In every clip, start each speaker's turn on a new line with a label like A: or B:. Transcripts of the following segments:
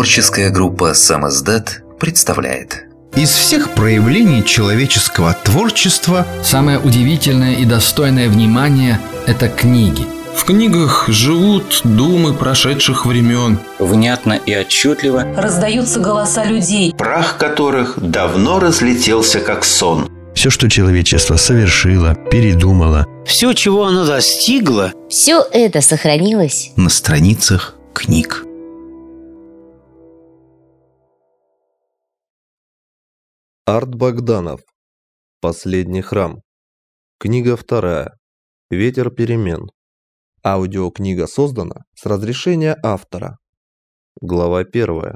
A: Творческая группа «Самиздат» представляет.
B: Из всех проявлений человеческого творчества
C: самое удивительное и достойное внимания – это книги.
D: В книгах живут думы прошедших времен.
E: Внятно и отчетливо
F: раздаются голоса людей,
G: прах которых давно разлетелся как сон.
H: Все, что человечество совершило, передумало,
I: все, чего оно достигло,
J: все это сохранилось
B: на страницах книг.
K: Арт Богданов. Последний храм. Книга 2. Ветер перемен. Аудиокнига создана с разрешения автора. Глава 1.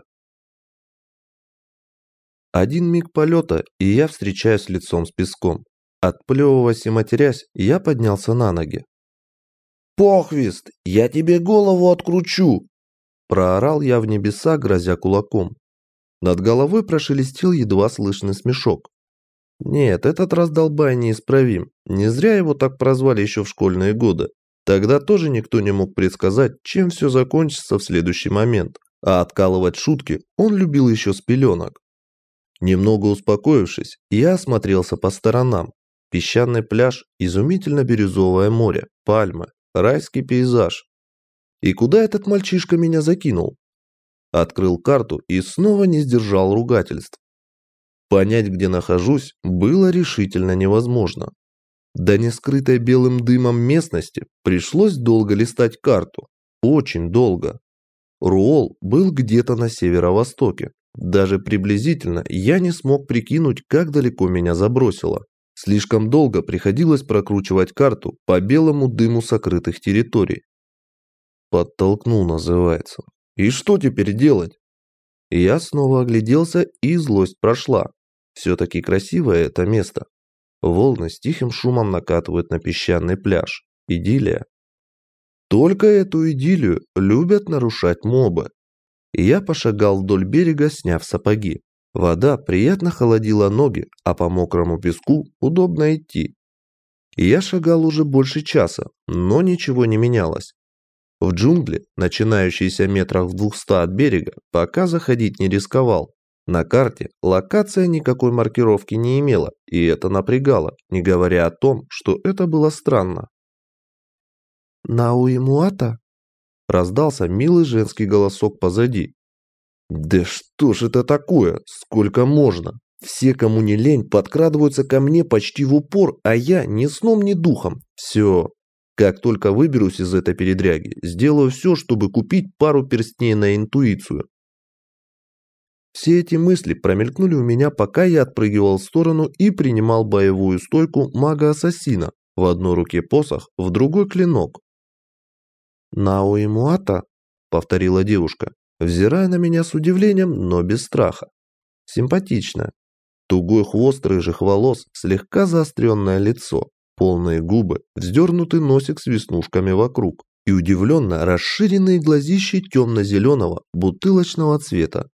K: Один миг полета, и я встречаюсь лицом с песком. Отплевываясь и матерясь, я поднялся на ноги. «Похвист, я тебе голову откручу!» Проорал я в небеса, грозя кулаком. Над головой прошелестел едва слышный смешок. Нет, этот раздолбай неисправим. Не зря его так прозвали еще в школьные годы. Тогда тоже никто не мог предсказать, чем все закончится в следующий момент. А откалывать шутки он любил еще с пеленок. Немного успокоившись, я осмотрелся по сторонам. Песчаный пляж, изумительно бирюзовое море, пальмы, райский пейзаж. И куда этот мальчишка меня закинул? Открыл карту и снова не сдержал ругательств. Понять, где нахожусь, было решительно невозможно. До не скрытой белым дымом местности пришлось долго листать карту. Очень долго. Руол был где-то на северо-востоке. Даже приблизительно я не смог прикинуть, как далеко меня забросило. Слишком долго приходилось прокручивать карту по белому дыму сокрытых территорий. Подтолкнул, называется. И что теперь делать? Я снова огляделся, и злость прошла. Все-таки красивое это место. Волны с тихим шумом накатывают на песчаный пляж. Идиллия. Только эту идиллию любят нарушать мобы. Я пошагал вдоль берега, сняв сапоги. Вода приятно холодила ноги, а по мокрому песку удобно идти. Я шагал уже больше часа, но ничего не менялось. В джунгли, начинающиеся метрах в 200 от берега, пока заходить не рисковал. На карте локация никакой маркировки не имела, и это напрягало, не говоря о том, что это было странно. «Науимуата?» – раздался милый женский голосок позади. «Да что ж это такое? Сколько можно? Все, кому не лень, подкрадываются ко мне почти в упор, а я ни сном, ни духом. Все. Как только выберусь из этой передряги, сделаю все, чтобы купить пару перстней на интуицию». Все эти мысли промелькнули у меня, пока я отпрыгивал в сторону и принимал боевую стойку мага-ассасина. В одной руке посох, в другой клинок. «Науимуата?» – повторила девушка, взирая на меня с удивлением, но без страха. Симпатично. Тугой хвост рыжих волос, слегка заостренное лицо, полные губы, вздернутый носик с веснушками вокруг и удивленно расширенные глазищи темно-зеленого бутылочного цвета.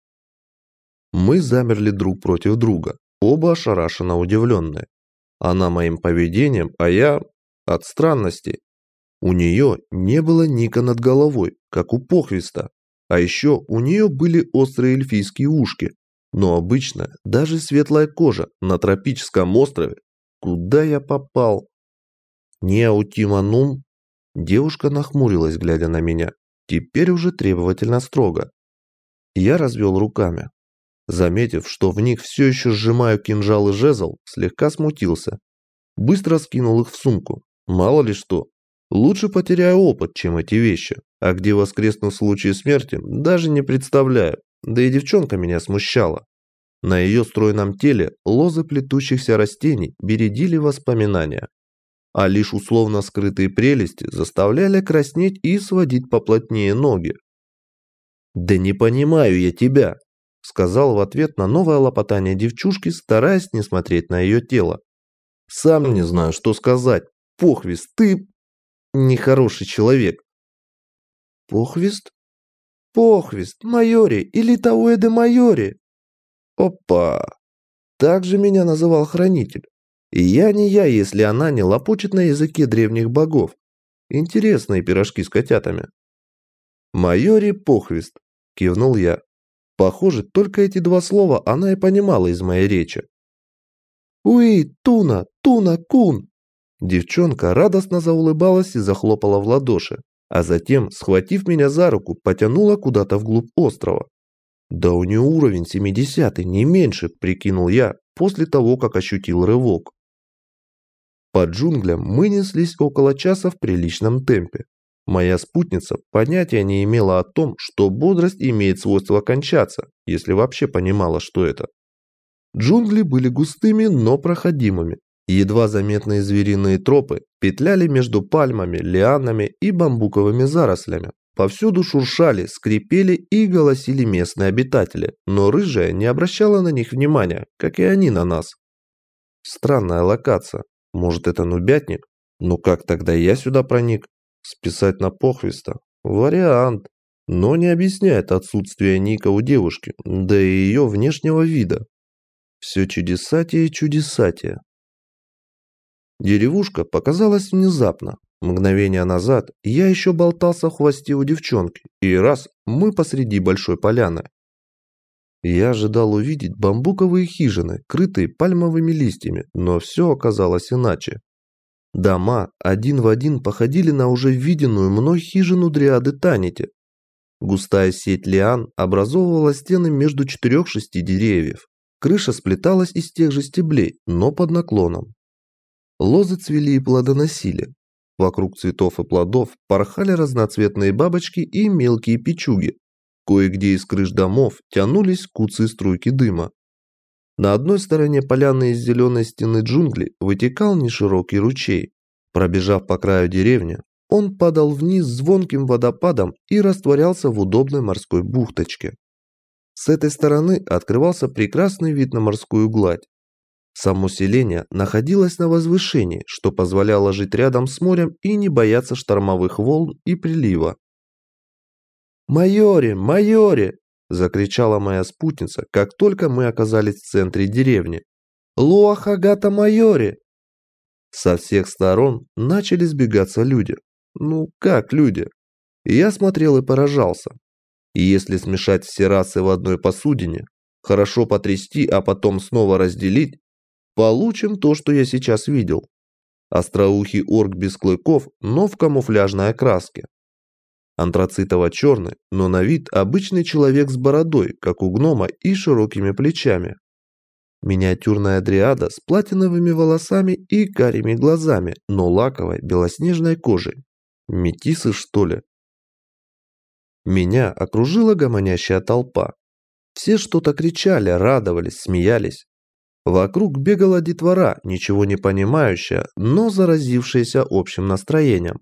K: Мы замерли друг против друга, оба ошарашенно удивленные. Она моим поведением, а я от странности. У нее не было ника над головой, как у Похвиста. А еще у нее были острые эльфийские ушки. Но обычно даже светлая кожа на тропическом острове. Куда я попал? «Неаутиманум?» Девушка нахмурилась, глядя на меня. Теперь уже требовательно строго. Я развел руками. Заметив, что в них все еще сжимаю кинжал и жезл, слегка смутился. Быстро скинул их в сумку. Мало ли что. Лучше потеряю опыт, чем эти вещи. А где воскресну в случае смерти, даже не представляю. Да и девчонка меня смущала. На ее стройном теле лозы плетущихся растений бередили воспоминания. А лишь условно скрытые прелести заставляли краснеть и сводить поплотнее ноги. «Да не понимаю я тебя», — сказал в ответ на новое лопотание девчушки, стараясь не смотреть на ее тело. «Сам не знаю, что сказать. Похвист, ты нехороший человек». «Похвист? Похвист, майори или Тауэ де майори?» «Опа! Так же меня называл хранитель. И я не я, если она не лопочет на языке древних богов. Интересные пирожки с котятами». «Майори Похвист», — кивнул я. Похоже, только эти два слова она и понимала из моей речи. «Уи, Туна, Туна-кун!» Девчонка радостно заулыбалась и захлопала в ладоши, а затем, схватив меня за руку, потянула куда-то вглубь острова. «Да у нее уровень 70-й, не меньше», – прикинул я, после того, как ощутил рывок. По джунглям мы неслись около часа в приличном темпе. Моя спутница понятия не имела о том, что бодрость имеет свойство кончаться, если вообще понимала, что это. Джунгли были густыми, но проходимыми. Едва заметные звериные тропы петляли между пальмами, лианами и бамбуковыми зарослями. Повсюду шуршали, скрипели и голосили местные обитатели, но рыжая не обращала на них внимания, как и они на нас. Странная локация. Может, это нубятник? Но как тогда я сюда проник? Списать на Похвиста? Вариант. Но не объясняет отсутствие ника у девушки, да и ее внешнего вида. Все чудесатие и чудесатие. Деревушка показалась внезапно. Мгновение назад я еще болтался в хвосте у девчонки, и раз мы посреди большой поляны. Я ожидал увидеть бамбуковые хижины, крытые пальмовыми листьями, но все оказалось иначе. Дома один в один походили на уже виденную мной хижину дриады Танити. Густая сеть лиан образовывала стены между 4-6 деревьев. Крыша сплеталась из тех же стеблей, но под наклоном. Лозы цвели и плодоносили. Вокруг цветов и плодов порхали разноцветные бабочки и мелкие печуги. Кое-где из крыш домов тянулись куцые струйки дыма. На одной стороне поляны из зеленой стены джунглей вытекал неширокий ручей. Пробежав по краю деревни, он падал вниз звонким водопадом и растворялся в удобной морской бухточке. С этой стороны открывался прекрасный вид на морскую гладь. Само селение находилось на возвышении, что позволяло жить рядом с морем и не бояться штормовых волн и прилива. «Майори! Майори!» – закричала моя спутница, как только мы оказались в центре деревни. «Луахагата Майори!» Со всех сторон начали сбегаться люди. Ну, как люди? Я смотрел и поражался. И если смешать все расы в одной посудине, хорошо потрясти, а потом снова разделить, получим то, что я сейчас видел. Остроухий орк без клыков, но в камуфляжной окраске. Антрацитово-черный, но на вид обычный человек с бородой, как у гнома, и широкими плечами. Миниатюрная дриада с платиновыми волосами и карими глазами, но лаковой белоснежной кожей. Метисы, что ли? Меня окружила гомонящая толпа. Все что-то кричали, радовались, смеялись. Вокруг бегала детвора, ничего не понимающая, но заразившаяся общим настроением.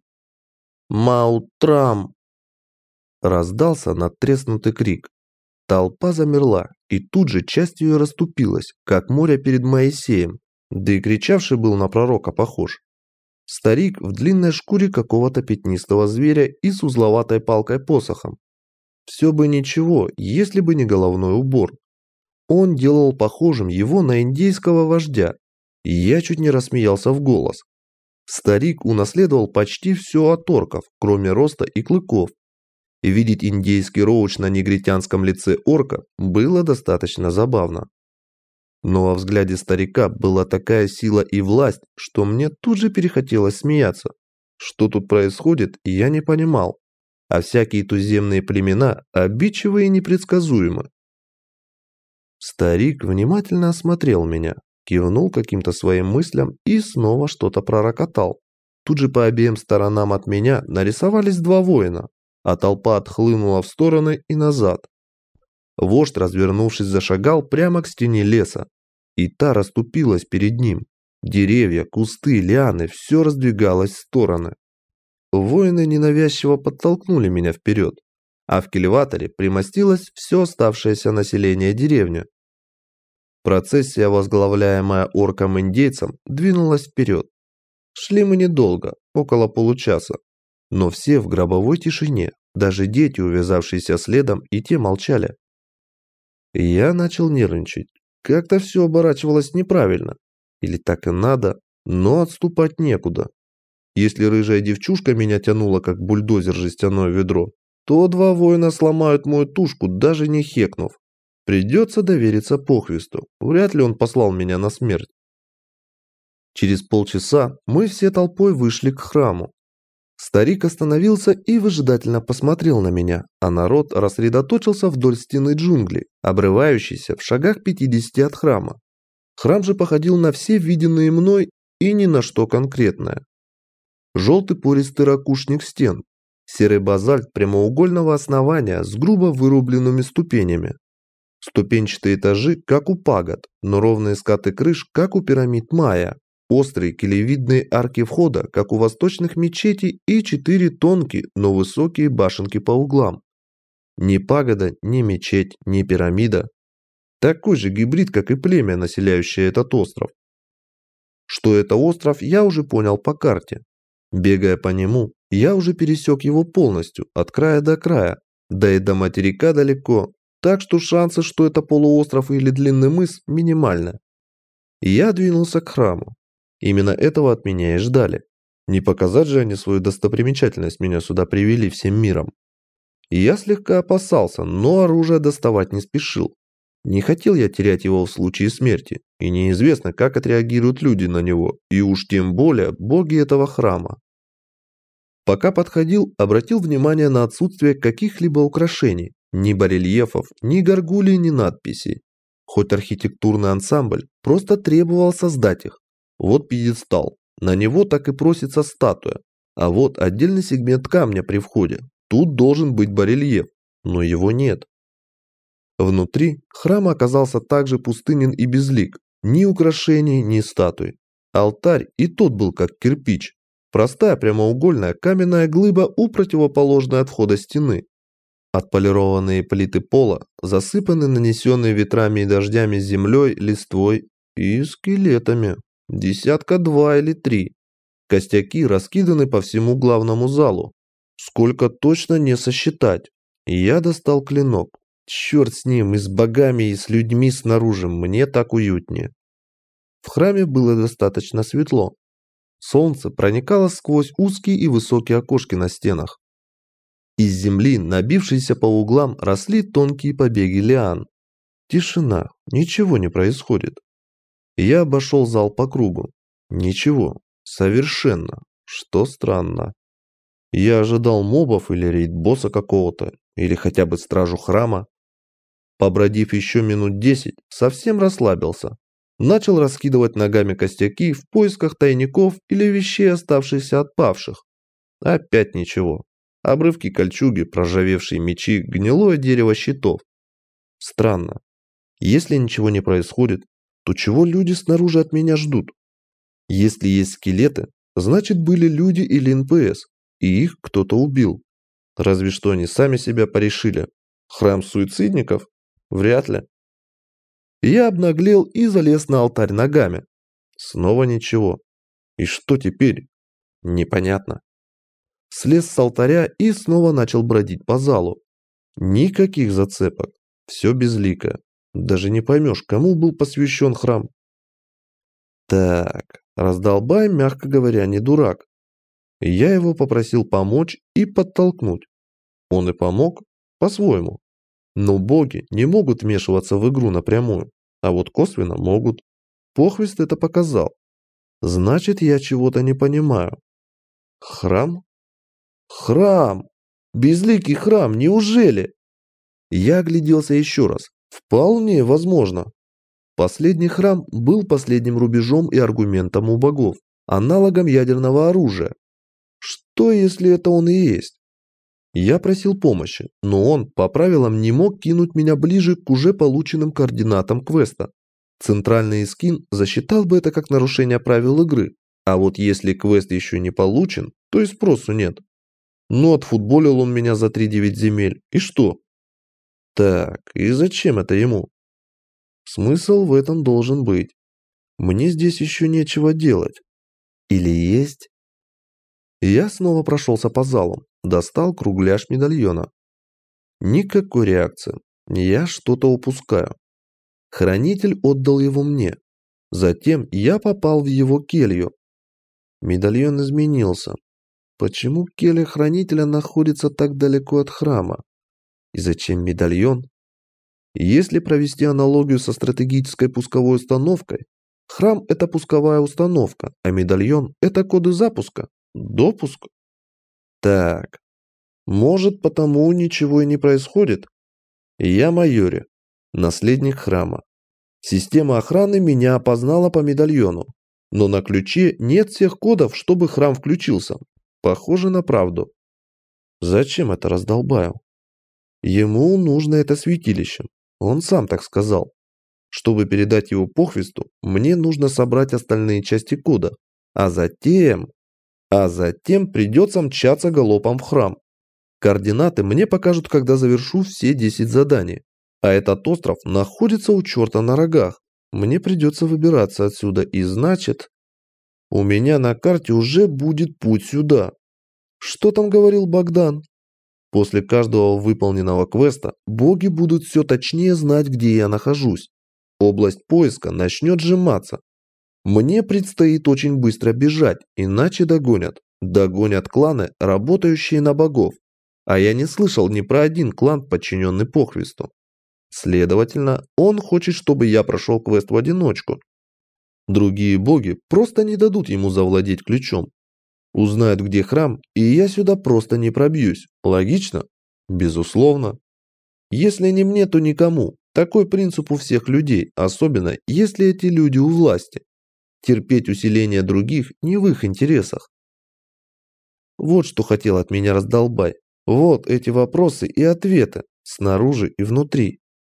K: «Маутрам!» Раздался надтреснутый крик. Толпа замерла, и тут же часть ее расступилась, как море перед Моисеем, да и кричавший был на пророка похож. Старик в длинной шкуре какого-то пятнистого зверя и с узловатой палкой-посохом. Все бы ничего, если бы не головной убор. Он делал похожим его на индейского вождя, и я чуть не рассмеялся в голос. Старик унаследовал почти все от орков, кроме роста и клыков. И видеть индейский роуч на негритянском лице орка было достаточно забавно. Но во взгляде старика была такая сила и власть, что мне тут же перехотелось смеяться. Что тут происходит, я не понимал. А всякие туземные племена обидчивы и непредсказуемы. Старик внимательно осмотрел меня, кивнул каким-то своим мыслям и снова что-то пророкотал. Тут же по обеим сторонам от меня нарисовались два воина, а толпа отхлынула в стороны и назад. Вождь, развернувшись, зашагал прямо к стене леса, и та расступилась перед ним. Деревья, кусты, лианы – все раздвигалось в стороны. Воины ненавязчиво подтолкнули меня вперед, а в кильваторе примостилось все оставшееся население деревни. Процессия, возглавляемая орком-индейцем, двинулась вперед. Шли мы недолго, около получаса, но все в гробовой тишине, даже дети, увязавшиеся следом, и те молчали. Я начал нервничать. Как-то все оборачивалось неправильно. Или так и надо, но отступать некуда. Если рыжая девчушка меня тянула, как бульдозер жестяное ведро, то два воина сломают мою тушку, даже не хекнув. Придется довериться Похвисту. Вряд ли он послал меня на смерть. Через полчаса мы все толпой вышли к храму. Старик остановился и выжидательно посмотрел на меня, а народ рассредоточился вдоль стены джунглей, обрывающейся в шагах 50 от храма. Храм же походил на все виденные мной и ни на что конкретное. Желтый пористый ракушник стен, серый базальт прямоугольного основания с грубо вырубленными ступенями. Ступенчатые этажи, как у пагод, но ровные скаты крыш, как у пирамид майя. Острые килевидные арки входа, как у восточных мечетей, и 4 тонкие, но высокие башенки по углам. Ни пагода, ни мечеть, ни пирамида. Такой же гибрид, как и племя, населяющее этот остров. Что это остров, я уже понял по карте. Бегая по нему, я уже пересек его полностью, от края до края, да и до материка далеко, так что шансы, что это полуостров или длинный мыс, минимальны. Я двинулся к храму. Именно этого от меня и ждали. Не показать же они свою достопримечательность, меня сюда привели всем миром. И я слегка опасался, но оружие доставать не спешил. Не хотел я терять его в случае смерти, и неизвестно, как отреагируют люди на него, и уж тем более боги этого храма. Пока подходил, обратил внимание на отсутствие каких-либо украшений, ни барельефов, ни горгулей, ни надписей. Хоть архитектурный ансамбль просто требовал создать их. Вот пьедестал, на него так и просится статуя, а вот отдельный сегмент камня при входе. Тут должен быть барельеф, но его нет. Внутри храм оказался также пустынен и безлик, ни украшений, ни статуй. Алтарь и тот был как кирпич, простая прямоугольная каменная глыба у противоположной от входа стены. Отполированные плиты пола засыпаны нанесенные ветрами и дождями землей, листвой и скелетами. 2 или 3. Костяки раскиданы по всему главному залу. Сколько точно не сосчитать. Я достал клинок. Черт с ним, и с богами, и с людьми снаружи, мне так уютнее. В храме было достаточно светло. Солнце проникало сквозь узкие и высокие окошки на стенах. Из земли, набившейся по углам, росли тонкие побеги лиан. Тишина, ничего не происходит. Я обошел зал по кругу. Ничего, совершенно, что странно. Я ожидал мобов или рейд-босса какого-то, или хотя бы стражу храма. Побродив еще минут 10, совсем расслабился. Начал раскидывать ногами костяки в поисках тайников или вещей, оставшихся от павших. Опять ничего. Обрывки кольчуги, проржавевшие мечи, гнилое дерево щитов. Странно. Если ничего не происходит, то чего люди снаружи от меня ждут? Если есть скелеты, значит были люди или НПС, и их кто-то убил. Разве что они сами себя порешили. Храм суицидников? Вряд ли. Я обнаглел и залез на алтарь ногами. Снова ничего. И что теперь? Непонятно. Слез с алтаря и снова начал бродить по залу. Никаких зацепок. Все безлико. Даже не поймешь, кому был посвящен храм. Так, раздолбай, мягко говоря, не дурак. Я его попросил помочь и подтолкнуть. Он и помог по-своему. Но боги не могут вмешиваться в игру напрямую, а вот косвенно могут. Похвист это показал. Значит, я чего-то не понимаю. Храм? Храм! Безликий храм, неужели? Я огляделся еще раз. Вполне возможно. Последний храм был последним рубежом и аргументом у богов, аналогом ядерного оружия. Что, если это он и есть? Я просил помощи, но он, по правилам, не мог кинуть меня ближе к уже полученным координатам квеста. Центральный эскин засчитал бы это как нарушение правил игры, а вот если квест еще не получен, то и спросу нет. Ну, отфутболил он меня за 3-9 земель, и что? Так, и зачем это ему? Смысл в этом должен быть. Мне здесь еще нечего делать. Или есть? Я снова прошелся по залам, достал кругляш медальона. Никакой реакции. Я что-то упускаю. Хранитель отдал его мне. Затем я попал в его келью. Медальон изменился. Почему келья хранителя находится так далеко от храма? И зачем медальон? Если провести аналогию со стратегической пусковой установкой, храм – это пусковая установка, а медальон – это коды запуска, допуск. Так, может, потому ничего и не происходит? Я Майори, наследник храма. Система охраны меня опознала по медальону, но на ключе нет всех кодов, чтобы храм включился. Похоже на правду. Зачем это раздолбаю? Ему нужно это святилище. Он сам так сказал. Чтобы передать его Похвисту, мне нужно собрать остальные части кода. А затем придется мчаться галопом в храм. Координаты мне покажут, когда завершу все 10 заданий. А этот остров находится у черта на рогах. Мне придется выбираться отсюда, и значит, у меня на карте уже будет путь сюда. Что там говорил Богдан? После каждого выполненного квеста боги будут все точнее знать, где я нахожусь. Область поиска начнет сжиматься. Мне предстоит очень быстро бежать, иначе догонят. Догонят кланы, работающие на богов. А я не слышал ни про один клан, подчиненный Похвисту. Следовательно, он хочет, чтобы я прошел квест в одиночку. Другие боги просто не дадут ему завладеть ключом. Узнают, где храм, и я сюда просто не пробьюсь. Логично? Безусловно. Если не мне, то никому. Такой принцип у всех людей, особенно если эти люди у власти. Терпеть усиление других не в их интересах. Вот что хотел от меня раздолбай. Вот эти вопросы и ответы, снаружи и внутри.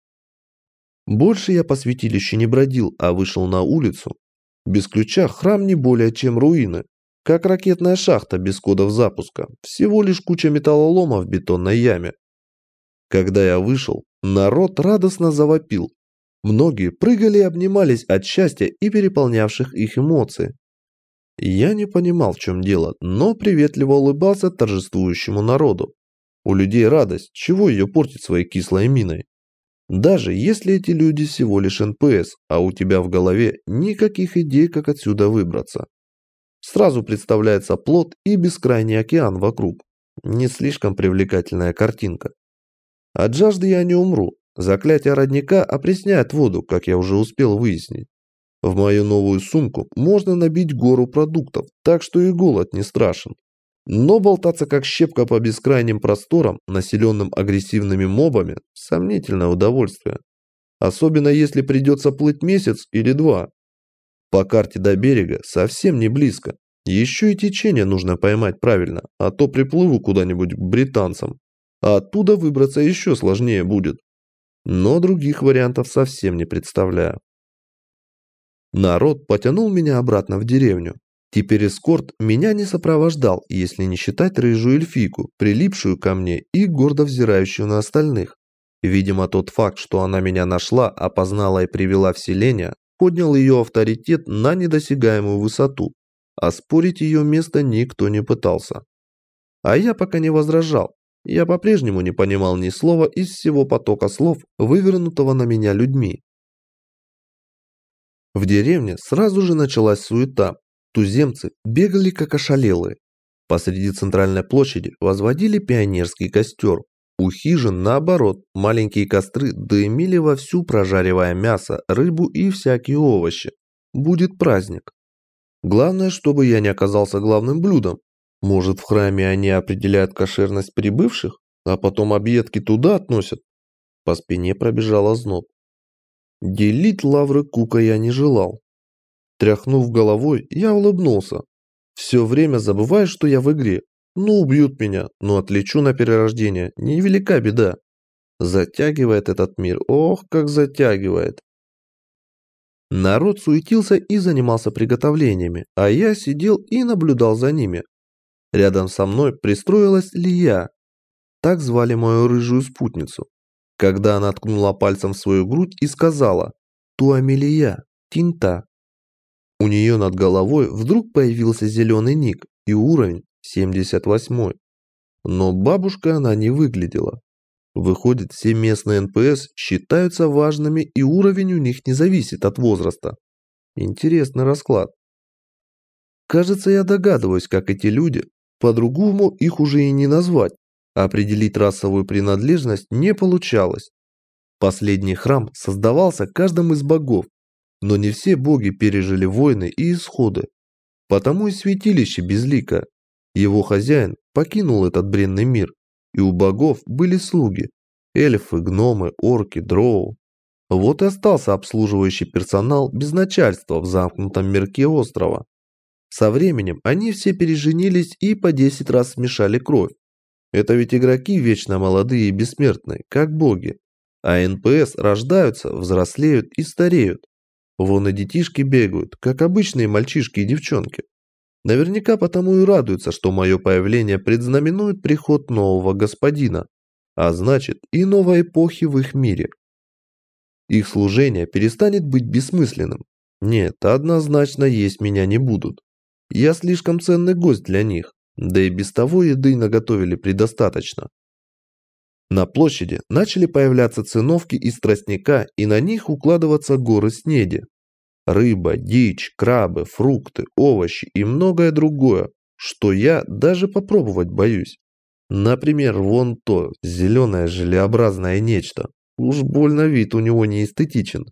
K: Больше я по святилищу не бродил, а вышел на улицу. Без ключа храм не более чем руины. Как ракетная шахта без кодов запуска, всего лишь куча металлолома в бетонной яме. Когда я вышел, народ радостно завопил. Многие прыгали и обнимались от счастья и переполнявших их эмоций. Я не понимал, в чем дело, но приветливо улыбался торжествующему народу. У людей радость, чего ее портить своей кислой миной? Даже если эти люди всего лишь НПС, а у тебя в голове никаких идей, как отсюда выбраться. Сразу представляется плот и бескрайний океан вокруг. Не слишком привлекательная картинка. От жажды я не умру. Заклятие родника опресняет воду, как я уже успел выяснить. В мою новую сумку можно набить гору продуктов, так что и голод не страшен. Но болтаться как щепка по бескрайним просторам, населенным агрессивными мобами, сомнительное удовольствие. Особенно если придется плыть месяц или два. По карте до берега совсем не близко. Еще и течение нужно поймать правильно, а то приплыву куда-нибудь к британцам. А оттуда выбраться еще сложнее будет. Но других вариантов совсем не представляю. Народ потянул меня обратно в деревню. Теперь эскорт меня не сопровождал, если не считать рыжую эльфийку, прилипшую ко мне и гордо взирающую на остальных. Видимо, тот факт, что она меня нашла, опознала и привела в селение, поднял ее авторитет на недосягаемую высоту, а спорить ее место никто не пытался. А я пока не возражал. Я по-прежнему не понимал ни слова из всего потока слов, вывернутого на меня людьми. В деревне сразу же началась суета. Туземцы бегали как ошалелые. Посреди центральной площади возводили пионерский костер. У хижин, наоборот, маленькие костры дымили вовсю, прожаривая мясо, рыбу и всякие овощи. Будет праздник. Главное, чтобы я не оказался главным блюдом. Может, в храме они определяют кошерность прибывших, а потом объедки туда относят? По спине пробежал озноб. Делить лавры Кука я не желал. Тряхнув головой, я улыбнулся. Все время забываю, что я в игре. Ну, убьют меня, но отлечу на перерождение. Невелика беда. Затягивает этот мир. Ох, как затягивает. Народ суетился и занимался приготовлениями, а я сидел и наблюдал за ними. Рядом со мной пристроилась Лия. Так звали мою рыжую спутницу. Когда она ткнула пальцем в свою грудь и сказала «Туамелия, Тинта». У нее над головой вдруг появился зеленый ник и уровень 78. Но бабушка она не выглядела. Выходит, все местные НПС считаются важными, и уровень у них не зависит от возраста. Интересный расклад. Кажется, я догадываюсь, как эти люди, по-другому их уже и не назвать. Определить расовую принадлежность не получалось. Последний храм создавался каждым из богов, но не все боги пережили войны и исходы. Потому и святилище безлико. Его хозяин покинул этот бренный мир, и у богов были слуги – эльфы, гномы, орки, дроу. Вот и остался обслуживающий персонал без начальства в замкнутом мирке острова. Со временем они все переженились и по 10 раз смешали кровь. Это ведь игроки вечно молодые и бессмертные, как боги. А НПС рождаются, взрослеют и стареют. Вон и детишки бегают, как обычные мальчишки и девчонки. Наверняка потому и радуются, что мое появление предзнаменует приход нового господина, а значит и новой эпохи в их мире. Их служение перестанет быть бессмысленным. Нет, однозначно есть меня не будут. Я слишком ценный гость для них, да и без того еды наготовили предостаточно. На площади начали появляться циновки из тростника, и на них укладываться горы снеди. Рыба, дичь, крабы, фрукты, овощи и многое другое, что я даже попробовать боюсь. Например, вон то зеленое желеобразное нечто. Уж больно вид у него не эстетичен.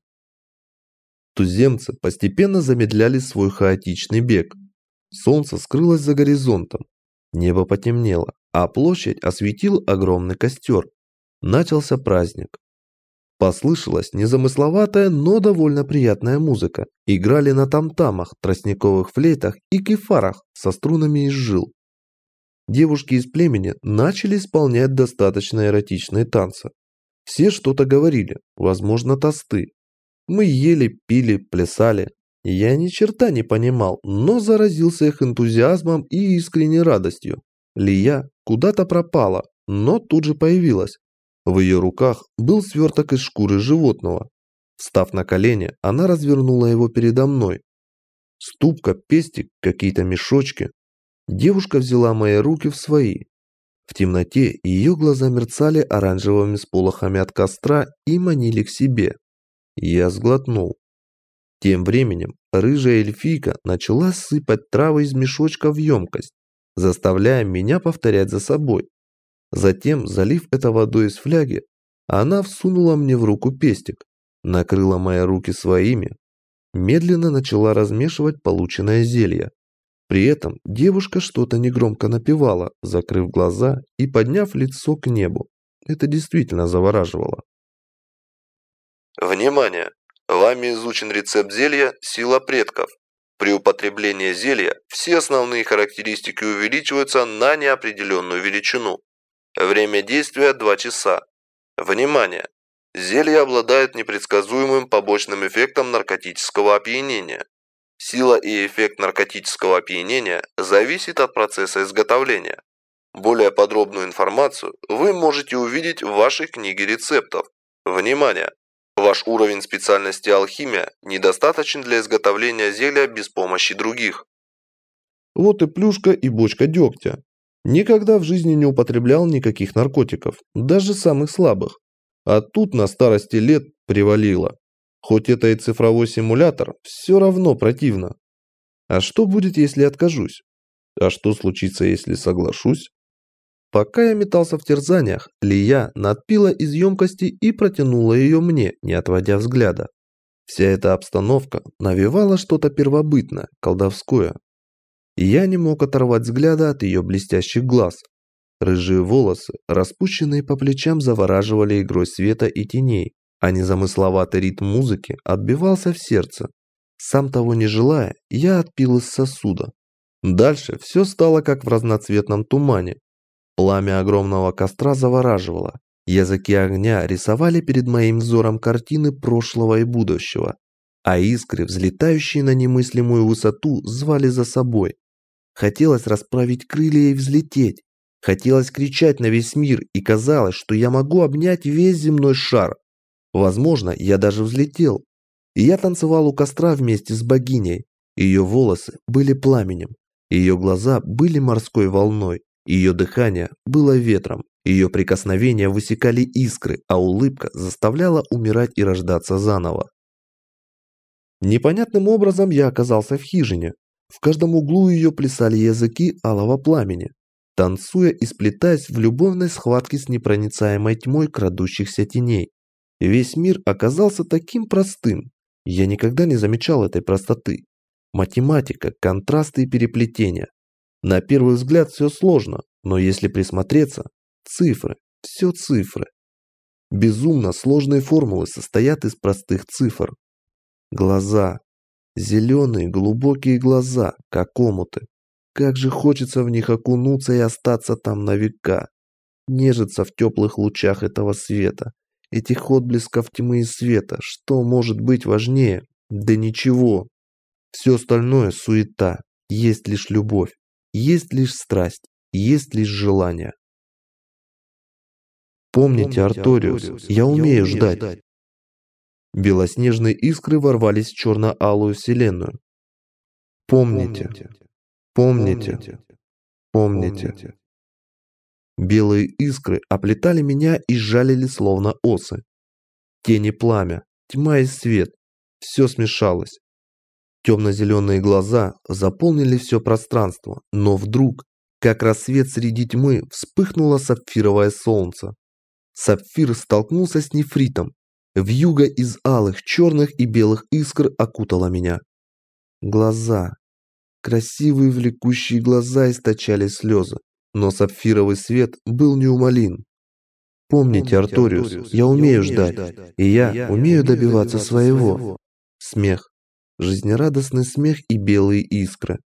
K: Туземцы постепенно замедляли свой хаотичный бег. Солнце скрылось за горизонтом. Небо потемнело, а площадь осветил огромный костер. Начался праздник. Послышалась незамысловатая, но довольно приятная музыка. Играли на тамтамах, тростниковых флейтах и кефарах со струнами из жил. Девушки из племени начали исполнять достаточно эротичные танцы. Все что-то говорили, возможно, тосты. Мы ели, пили, плясали. Я ни черта не понимал, но заразился их энтузиазмом и искренней радостью. Лия куда-то пропала, но тут же появилась. В ее руках был сверток из шкуры животного. Встав на колени, она развернула его передо мной. Ступка, пестик, какие-то мешочки. Девушка взяла мои руки в свои. В темноте ее глаза мерцали оранжевыми сполохами от костра и манили к себе. Я сглотнул. Тем временем рыжая эльфийка начала сыпать травы из мешочка в емкость, заставляя меня повторять за собой. Затем, залив это водой из фляги, она всунула мне в руку пестик, накрыла мои руки своими, медленно начала размешивать полученное зелье. При этом девушка что-то негромко напевала, закрыв глаза и подняв лицо к небу. Это действительно завораживало. Внимание! Вами изучен рецепт зелья «Сила предков». При употреблении зелья все основные характеристики увеличиваются на неопределенную величину. Время действия 2 часа. Внимание! Зелье обладает непредсказуемым побочным эффектом наркотического опьянения. Сила и эффект наркотического опьянения зависит от процесса изготовления. Более подробную информацию вы можете увидеть в вашей книге рецептов. Внимание! Ваш уровень специальности алхимия недостаточен для изготовления зелья без помощи других. Вот и плюшка и бочка дегтя. Никогда в жизни не употреблял никаких наркотиков, даже самых слабых. А тут на старости лет привалило. Хоть это и цифровой симулятор, все равно противно. А что будет, если откажусь? А что случится, если соглашусь? Пока я метался в терзаниях, Лия надпила из емкости и протянула ее мне, не отводя взгляда. Вся эта обстановка навевала что-то первобытное, колдовское. Я не мог оторвать взгляда от ее блестящих глаз. Рыжие волосы, распущенные по плечам, завораживали игрой света и теней, а незамысловатый ритм музыки отбивался в сердце. Сам того не желая, я отпил из сосуда. Дальше все стало как в разноцветном тумане. Пламя огромного костра завораживало. Языки огня рисовали перед моим взором картины прошлого и будущего, а искры, взлетающие на немыслимую высоту, звали за собой. Хотелось расправить крылья и взлететь. Хотелось кричать на весь мир, и казалось, что я могу обнять весь земной шар. Возможно, я даже взлетел. И я танцевал у костра вместе с богиней. Ее волосы были пламенем, ее глаза были морской волной. Ее дыхание было ветром, ее прикосновения высекали искры, а улыбка заставляла умирать и рождаться заново. Непонятным образом я оказался в хижине. В каждом углу ее плясали языки алого пламени, танцуя и сплетаясь в любовной схватке с непроницаемой тьмой крадущихся теней. Весь мир оказался таким простым. Я никогда не замечал этой простоты. Математика, контрасты и переплетения. На первый взгляд все сложно, но если присмотреться, цифры, все цифры. Безумно сложные формулы состоят из простых цифр. Глаза. Зеленые глубокие глаза, как омуты. Как же хочется в них окунуться и остаться там на века. Нежиться в теплых лучах этого света. Этих отблесков тьмы и света. Что может быть важнее? Да ничего. Все остальное суета. Есть лишь любовь. Есть лишь страсть. Есть лишь желание. Помните, Арториус, я умею ждать. Белоснежные искры ворвались в черно-алую вселенную. Помните. Помните. Помните. Белые искры оплетали меня и жалили словно осы. Тени, пламя, тьма и свет. Все смешалось. Темно-зеленые глаза заполнили все пространство, но вдруг, как рассвет среди тьмы, вспыхнуло сапфировое солнце. Сапфир столкнулся с нефритом. Вьюга из алых, черных и белых искр окутала меня. Глаза. Красивые влекущие глаза источали слезы, но сапфировый свет был неумолим. Помните, Арториус, я умею ждать, и я умею добиваться своего. Смех. Жизнерадостный смех и белые искры.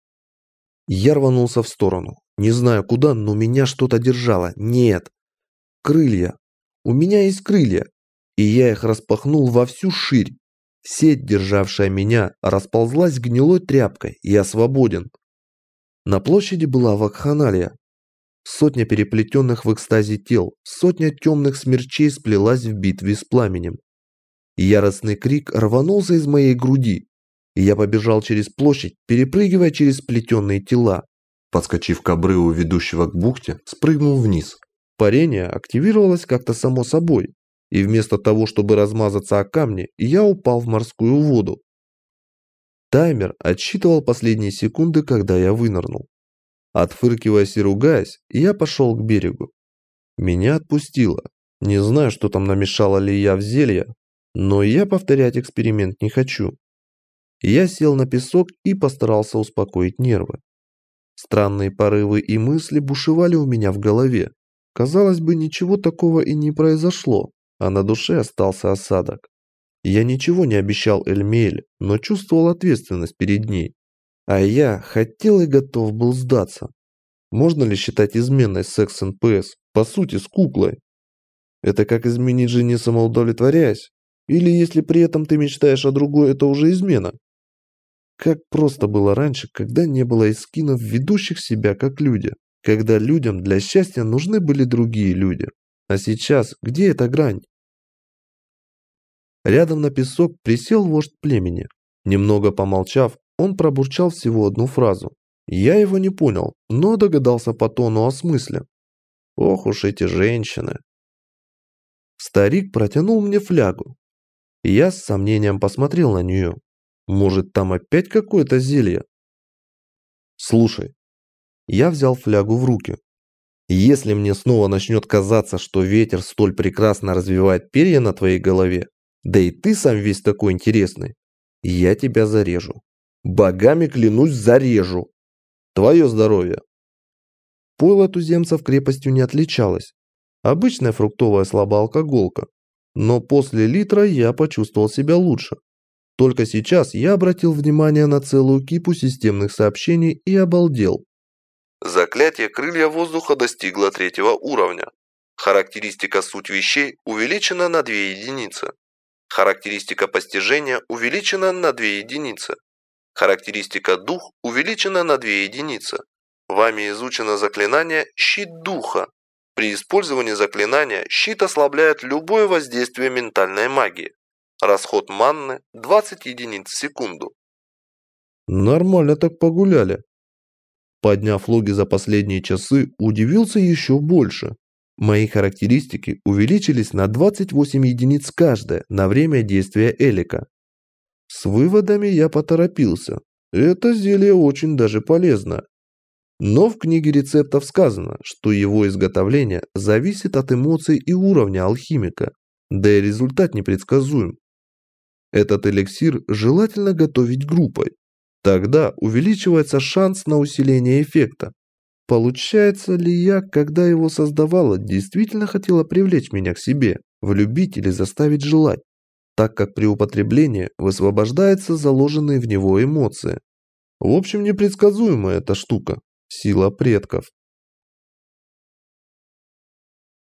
K: Я рванулся в сторону. Не знаю куда, но меня что-то держало. Нет. Крылья. У меня есть крылья. И я их распахнул во всю ширь. Сеть, державшая меня, расползлась гнилой тряпкой. Я свободен. На площади была вакханалия. Сотня переплетенных в экстазе тел, сотня темных смерчей сплелась в битве с пламенем. Яростный крик рванулся из моей груди. И я побежал через площадь, перепрыгивая через сплетенные тела. Подскочив к обрыву, ведущего к бухте, спрыгнул вниз. Парение активировалось как-то само собой. И вместо того, чтобы размазаться о камни, я упал в морскую воду. Таймер отсчитывал последние секунды, когда я вынырнул. Отфыркиваясь и ругаясь, я пошел к берегу. Меня отпустило. Не знаю, что там намешала ли я в зелье, но я повторять эксперимент не хочу. Я сел на песок и постарался успокоить нервы. Странные порывы и мысли бушевали у меня в голове. Казалось бы, ничего такого и не произошло, а на душе остался осадок. Я ничего не обещал Эльмиэль, но чувствовал ответственность перед ней. А я хотел и готов был сдаться. Можно ли считать изменой секс НПС, по сути, с куклой? Это как изменить жене, самоудовлетворяясь? Или если при этом ты мечтаешь о другой, это уже измена? Как просто было раньше, когда не было эскинов, ведущих себя как люди. Когда людям для счастья нужны были другие люди. А сейчас, где эта грань? Рядом на песок присел вождь племени. Немного помолчав, он пробурчал всего одну фразу. Я его не понял, но догадался по тону о смысле. Ох уж эти женщины. Старик протянул мне флягу. Я с сомнением посмотрел на нее. Может, там опять какое-то зелье? Слушай, я взял флягу в руки. Если мне снова начнет казаться, что ветер столь прекрасно развивает перья на твоей голове, да и ты сам весь такой интересный, я тебя зарежу. Богами клянусь, зарежу. Твое здоровье. Пойло туземцев крепостью не отличалось. Обычная фруктовая слабоалкоголка. Но после литра я почувствовал себя лучше. Только сейчас я обратил внимание на целую кипу системных сообщений и обалдел. Заклятие крылья воздуха достигло 3-го уровня. Характеристика суть вещей увеличена на 2 единицы. Характеристика постижения увеличена на 2 единицы. Характеристика дух увеличена на 2 единицы. Вами изучено заклинание «Щит духа». При использовании заклинания щит ослабляет любое воздействие ментальной магии. Расход манны 20 единиц в секунду. Нормально так погуляли. Подняв логи за последние часы, удивился еще больше. Мои характеристики увеличились на 28 единиц каждая на время действия Элика. С выводами я поторопился. Это зелье очень даже полезно. Но в книге рецептов сказано, что его изготовление зависит от эмоций и уровня алхимика. Да и результат непредсказуем. Этот эликсир желательно готовить группой. Тогда увеличивается шанс на усиление эффекта. Получается ли я, когда его создавала, действительно хотела привлечь меня к себе, влюбить или заставить желать, так как при употреблении высвобождаются заложенные в него эмоции. В общем, непредсказуемая эта штука – сила предков.